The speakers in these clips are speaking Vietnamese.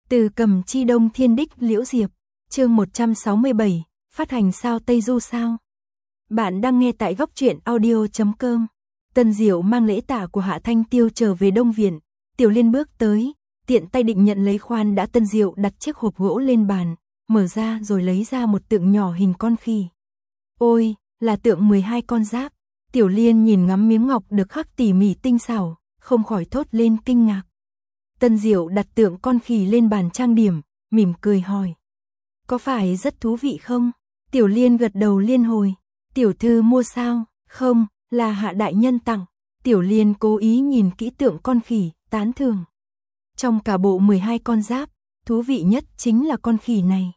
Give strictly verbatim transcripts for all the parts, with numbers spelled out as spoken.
Từ Cầm Chi Đông Thiên Đích Liễu Diệp, chương một trăm sáu mươi bảy, phát hành sao Tây Du sao? Bạn đang nghe tại góc truyện audio chấm com. Tân Diệu mang lễ tạ của Hạ Thanh Tiêu trở về Đông Viện, Tiểu Liên bước tới, tiện tay định nhận lấy khoan đã Tân Diệu đặt chiếc hộp gỗ lên bàn, mở ra rồi lấy ra một tượng nhỏ hình con khỉ. Ôi, là tượng mười hai con giáp. Tiểu Liên nhìn ngắm miếng ngọc được khắc tỉ mỉ tinh xảo, không khỏi thốt lên kinh ngạc. Tân Diệu đặt tượng con khỉ lên bàn trang điểm, mỉm cười hỏi. Có phải rất thú vị không? Tiểu Liên gật đầu liên hồi. Tiểu thư mua sao? Không, là Hạ đại nhân tặng. Tiểu Liên cố ý nhìn kỹ tượng con khỉ, tán thưởng. Trong cả bộ mười hai con giáp, thú vị nhất chính là con khỉ này.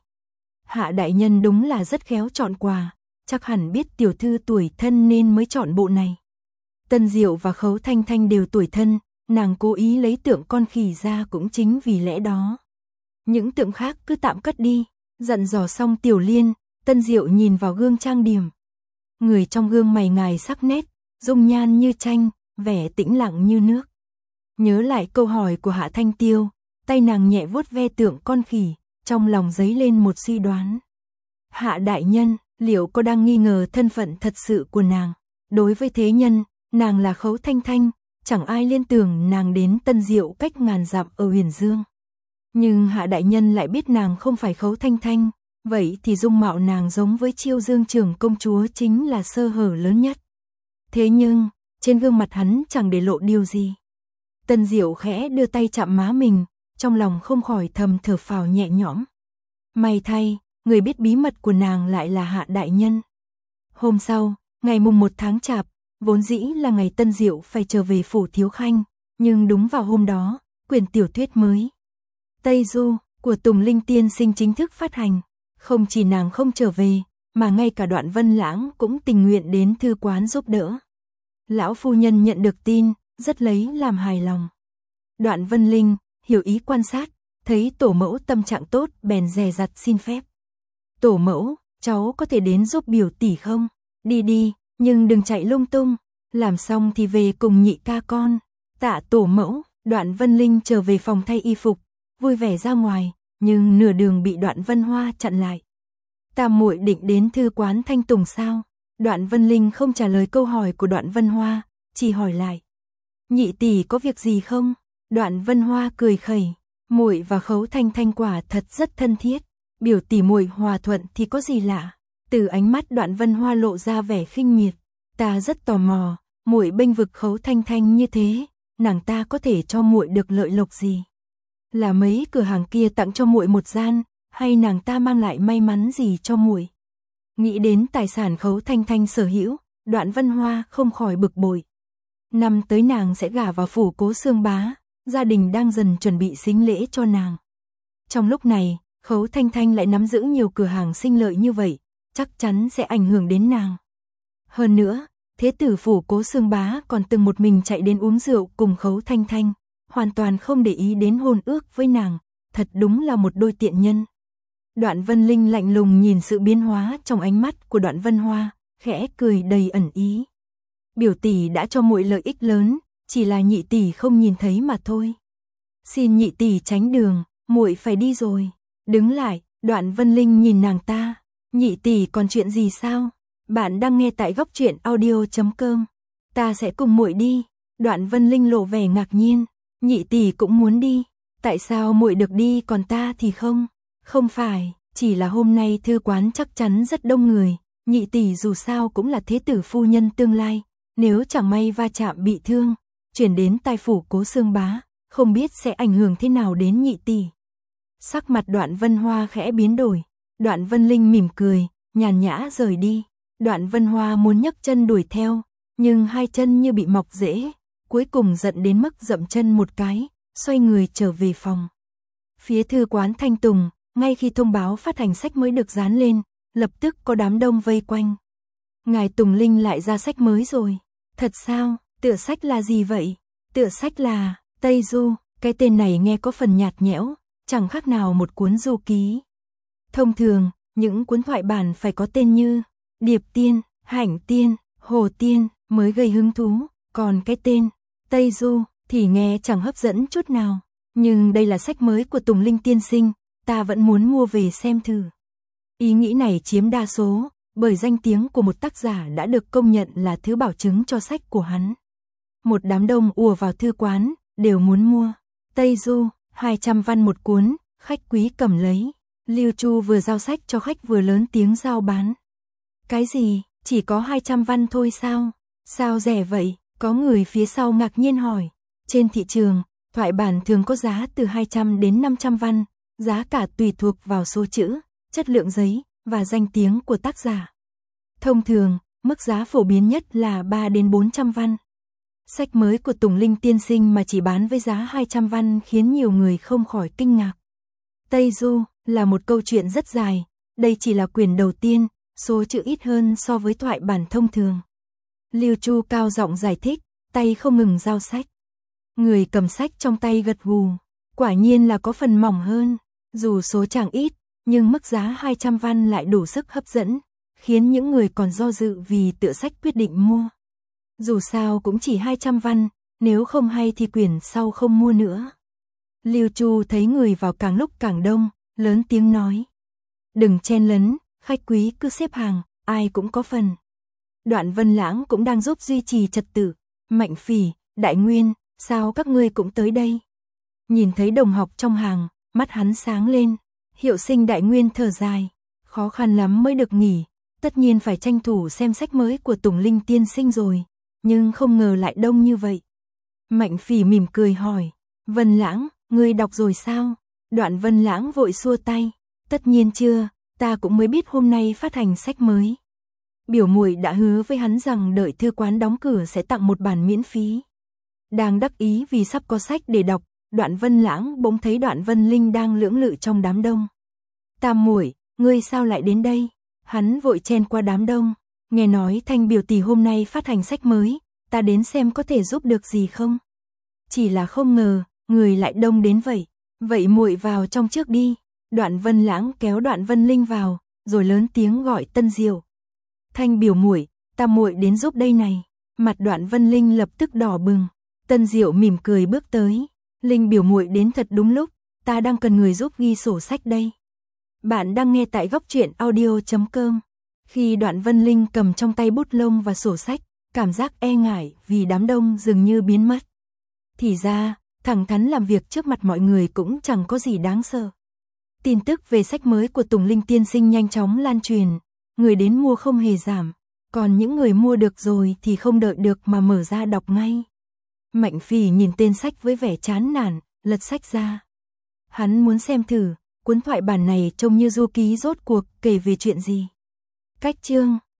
Hạ đại nhân đúng là rất khéo chọn quà, chắc hẳn biết tiểu thư tuổi thân nên mới chọn bộ này. Tân Diệu và Khấu Thanh Thanh đều tuổi thân, nàng cố ý lấy tượng con khỉ ra cũng chính vì lẽ đó. Những tượng khác cứ tạm cất đi, dặn dò xong Tiểu Liên, Tân Diệu nhìn vào gương trang điểm. Người trong gương mày ngài sắc nét, dung nhan như tranh, vẻ tĩnh lặng như nước. Nhớ lại câu hỏi của Hạ Thanh Tiêu, tay nàng nhẹ vuốt ve tượng con khỉ, trong lòng dấy lên một suy đoán. Hạ đại nhân, liệu có đang nghi ngờ thân phận thật sự của nàng? Đối với thế nhân, nàng là Khấu Thanh Thanh, chẳng ai liên tưởng nàng đến Tân Diệu cách ngàn dặm ở Huyền Dương. Nhưng Hạ đại nhân lại biết nàng không phải Khấu Thanh Thanh, vậy thì dung mạo nàng giống với Chiêu Dương trưởng công chúa chính là sơ hở lớn nhất. Thế nhưng, trên gương mặt hắn chẳng để lộ điều gì. Tân Diệu khẽ đưa tay chạm má mình, trong lòng không khỏi thầm thở phào nhẹ nhõm. May thay, người biết bí mật của nàng lại là Hạ đại nhân. Hôm sau, ngày mùng một tháng Chạp, vốn dĩ là ngày Tân Diệu phải trở về phủ Thiếu Khanh, nhưng đúng vào hôm đó, quyển tiểu thuyết mới Tây Du của Tùng Linh tiên sinh chính thức phát hành. Không chỉ nàng không trở về, mà ngay cả Đoạn Vân Lãng cũng tình nguyện đến thư quán giúp đỡ. Lão phu nhân nhận được tin, rất lấy làm hài lòng. Đoạn Vân Linh hiểu ý quan sát, thấy tổ mẫu tâm trạng tốt bèn dè dặt xin phép. Tổ mẫu, cháu có thể đến giúp biểu tỷ không? Đi đi, nhưng đừng chạy lung tung, làm xong thì về cùng nhị ca con. Tạ tổ mẫu. Đoạn Vân Linh trở về phòng thay y phục, vui vẻ ra ngoài, nhưng nửa đường bị Đoạn Vân Hoa chặn lại. Tam muội định đến thư quán Thanh Tùng sao? Đoạn Vân Linh không trả lời câu hỏi của Đoạn Vân Hoa, chỉ hỏi lại. Nhị tỷ có việc gì không? Đoạn Vân Hoa cười khẩy, muội và Khấu Thanh Thanh quả thật rất thân thiết, biểu tỷ muội hòa thuận thì có gì lạ. Từ ánh mắt Đoạn Vân Hoa lộ ra vẻ khinh miệt, ta rất tò mò, muội bênh vực Khấu Thanh Thanh như thế, nàng ta có thể cho muội được lợi lộc gì? Là mấy cửa hàng kia tặng cho muội một gian, hay nàng ta mang lại may mắn gì cho muội? Nghĩ đến tài sản Khấu Thanh Thanh sở hữu, Đoạn Vân Hoa không khỏi bực bội. Năm tới nàng sẽ gả vào phủ Cố Xương Bá, gia đình đang dần chuẩn bị sính lễ cho nàng. Trong lúc này, Khấu Thanh Thanh lại nắm giữ nhiều cửa hàng sinh lợi như vậy, chắc chắn sẽ ảnh hưởng đến nàng. Hơn nữa, thế tử phủ Cố Xương Bá còn từng một mình chạy đến uống rượu cùng Khấu Thanh Thanh, hoàn toàn không để ý đến hôn ước với nàng, thật đúng là một đôi tiện nhân. Đoạn Vân Linh lạnh lùng nhìn sự biến hóa trong ánh mắt của Đoạn Vân Hoa, khẽ cười đầy ẩn ý. Biểu tỷ đã cho muội lợi ích lớn, chỉ là nhị tỷ không nhìn thấy mà thôi. Xin nhị tỷ tránh đường, muội phải đi rồi. Đứng lại, Đoạn Vân Linh nhìn nàng ta. Nhị tỷ còn chuyện gì sao? Bạn đang nghe tại góc truyện audio chấm com. Ta sẽ cùng muội đi. Đoạn Vân Linh lộ vẻ ngạc nhiên. Nhị tỷ cũng muốn đi. Tại sao muội được đi còn ta thì không? Không phải, chỉ là hôm nay thư quán chắc chắn rất đông người. Nhị tỷ dù sao cũng là thế tử phu nhân tương lai. Nếu chẳng may va chạm bị thương, chuyển đến tai phủ Cố Xương Bá, không biết sẽ ảnh hưởng thế nào đến nhị tỷ. Sắc mặt Đoạn Vân Hoa khẽ biến đổi. Đoạn Vân Linh mỉm cười, nhàn nhã rời đi. Đoạn Vân Hoa muốn nhấc chân đuổi theo, nhưng hai chân như bị mọc rễ, cuối cùng giận đến mức dậm chân một cái, xoay người trở về phòng. Phía thư quán Thanh Tùng, ngay khi thông báo phát hành sách mới được dán lên, lập tức có đám đông vây quanh. Ngài Tùng Linh lại ra sách mới rồi. Thật sao? Tựa sách là gì vậy? Tựa sách là Tây Du, cái tên này nghe có phần nhạt nhẽo, chẳng khác nào một cuốn du ký. Thông thường, những cuốn thoại bản phải có tên như Điệp Tiên, Hạnh Tiên, Hồ Tiên mới gây hứng thú, còn cái tên Tây Du thì nghe chẳng hấp dẫn chút nào. Nhưng đây là sách mới của Tùng Linh tiên sinh, ta vẫn muốn mua về xem thử. Ý nghĩ này chiếm đa số, bởi danh tiếng của một tác giả đã được công nhận là thứ bảo chứng cho sách của hắn. Một đám đông ùa vào thư quán, đều muốn mua. Tây Du, hai trăm văn một cuốn, khách quý cầm lấy. Lưu Chu vừa giao sách cho khách vừa lớn tiếng giao bán. Cái gì, chỉ có hai trăm văn thôi sao? Sao rẻ vậy? Có người phía sau ngạc nhiên hỏi. Trên thị trường, thoại bản thường có giá từ hai trăm đến năm trăm văn, giá cả tùy thuộc vào số chữ, chất lượng giấy và danh tiếng của tác giả. Thông thường, mức giá phổ biến nhất là ba đến bốn trăm văn. Sách mới của Tùng Linh tiên sinh mà chỉ bán với giá hai trăm văn khiến nhiều người không khỏi kinh ngạc. Tây Du là một câu chuyện rất dài, đây chỉ là quyển đầu tiên, số chữ ít hơn so với thoại bản thông thường. Lưu Chu cao giọng giải thích, tay không ngừng giao sách. Người cầm sách trong tay gật gù, quả nhiên là có phần mỏng hơn, dù số trang ít, nhưng mức giá hai trăm văn lại đủ sức hấp dẫn, khiến những người còn do dự vì tựa sách quyết định mua. Dù sao cũng chỉ hai trăm văn, nếu không hay thì quyển sau không mua nữa. Lưu Chu thấy người vào càng lúc càng đông, lớn tiếng nói. Đừng chen lấn, khách quý cứ xếp hàng, ai cũng có phần. Đoạn Vân Lãng cũng đang giúp duy trì trật tự. Mạnh Phỉ, Đại Nguyên, sao các ngươi cũng tới đây? Nhìn thấy đồng học trong hàng, mắt hắn sáng lên. Hiệu sinh Đại Nguyên thở dài. Khó khăn lắm mới được nghỉ, tất nhiên phải tranh thủ xem sách mới của Tùng Linh tiên sinh rồi. Nhưng không ngờ lại đông như vậy. Mạnh Phỉ mỉm cười hỏi. Vân Lãng, ngươi đọc rồi sao? Đoạn Vân Lãng vội xua tay. Tất nhiên chưa, ta cũng mới biết hôm nay phát hành sách mới. Biểu muội đã hứa với hắn rằng đợi thư quán đóng cửa sẽ tặng một bản miễn phí. Đang đắc ý vì sắp có sách để đọc, Đoạn Vân Lãng bỗng thấy Đoạn Vân Linh đang lưỡng lự trong đám đông. Tam muội, ngươi sao lại đến đây? Hắn vội chen qua đám đông. Nghe nói Thanh biểu tỷ hôm nay phát hành sách mới, ta đến xem có thể giúp được gì không? Chỉ là không ngờ, người lại đông đến vậy. Vậy muội vào trong trước đi. Đoạn Vân Lãng kéo Đoạn Vân Linh vào, rồi lớn tiếng gọi Tân Diệu. Thanh biểu muội, Tam muội đến giúp đây này. Mặt Đoạn Vân Linh lập tức đỏ bừng. Tân Diệu mỉm cười bước tới. Linh biểu muội đến thật đúng lúc, ta đang cần người giúp ghi sổ sách đây. Bạn đang nghe tại góc truyện audio chấm com. Khi Đoạn Vân Linh cầm trong tay bút lông và sổ sách, cảm giác e ngại vì đám đông dường như biến mất. Thì ra, thẳng thắn làm việc trước mặt mọi người cũng chẳng có gì đáng sợ. Tin tức về sách mới của Tùng Linh tiên sinh nhanh chóng lan truyền, người đến mua không hề giảm, còn những người mua được rồi thì không đợi được mà mở ra đọc ngay. Mạnh Phỉ nhìn tên sách với vẻ chán nản, lật sách ra. Hắn muốn xem thử, cuốn thoại bản này trông như du ký rốt cuộc kể về chuyện gì. Cách chương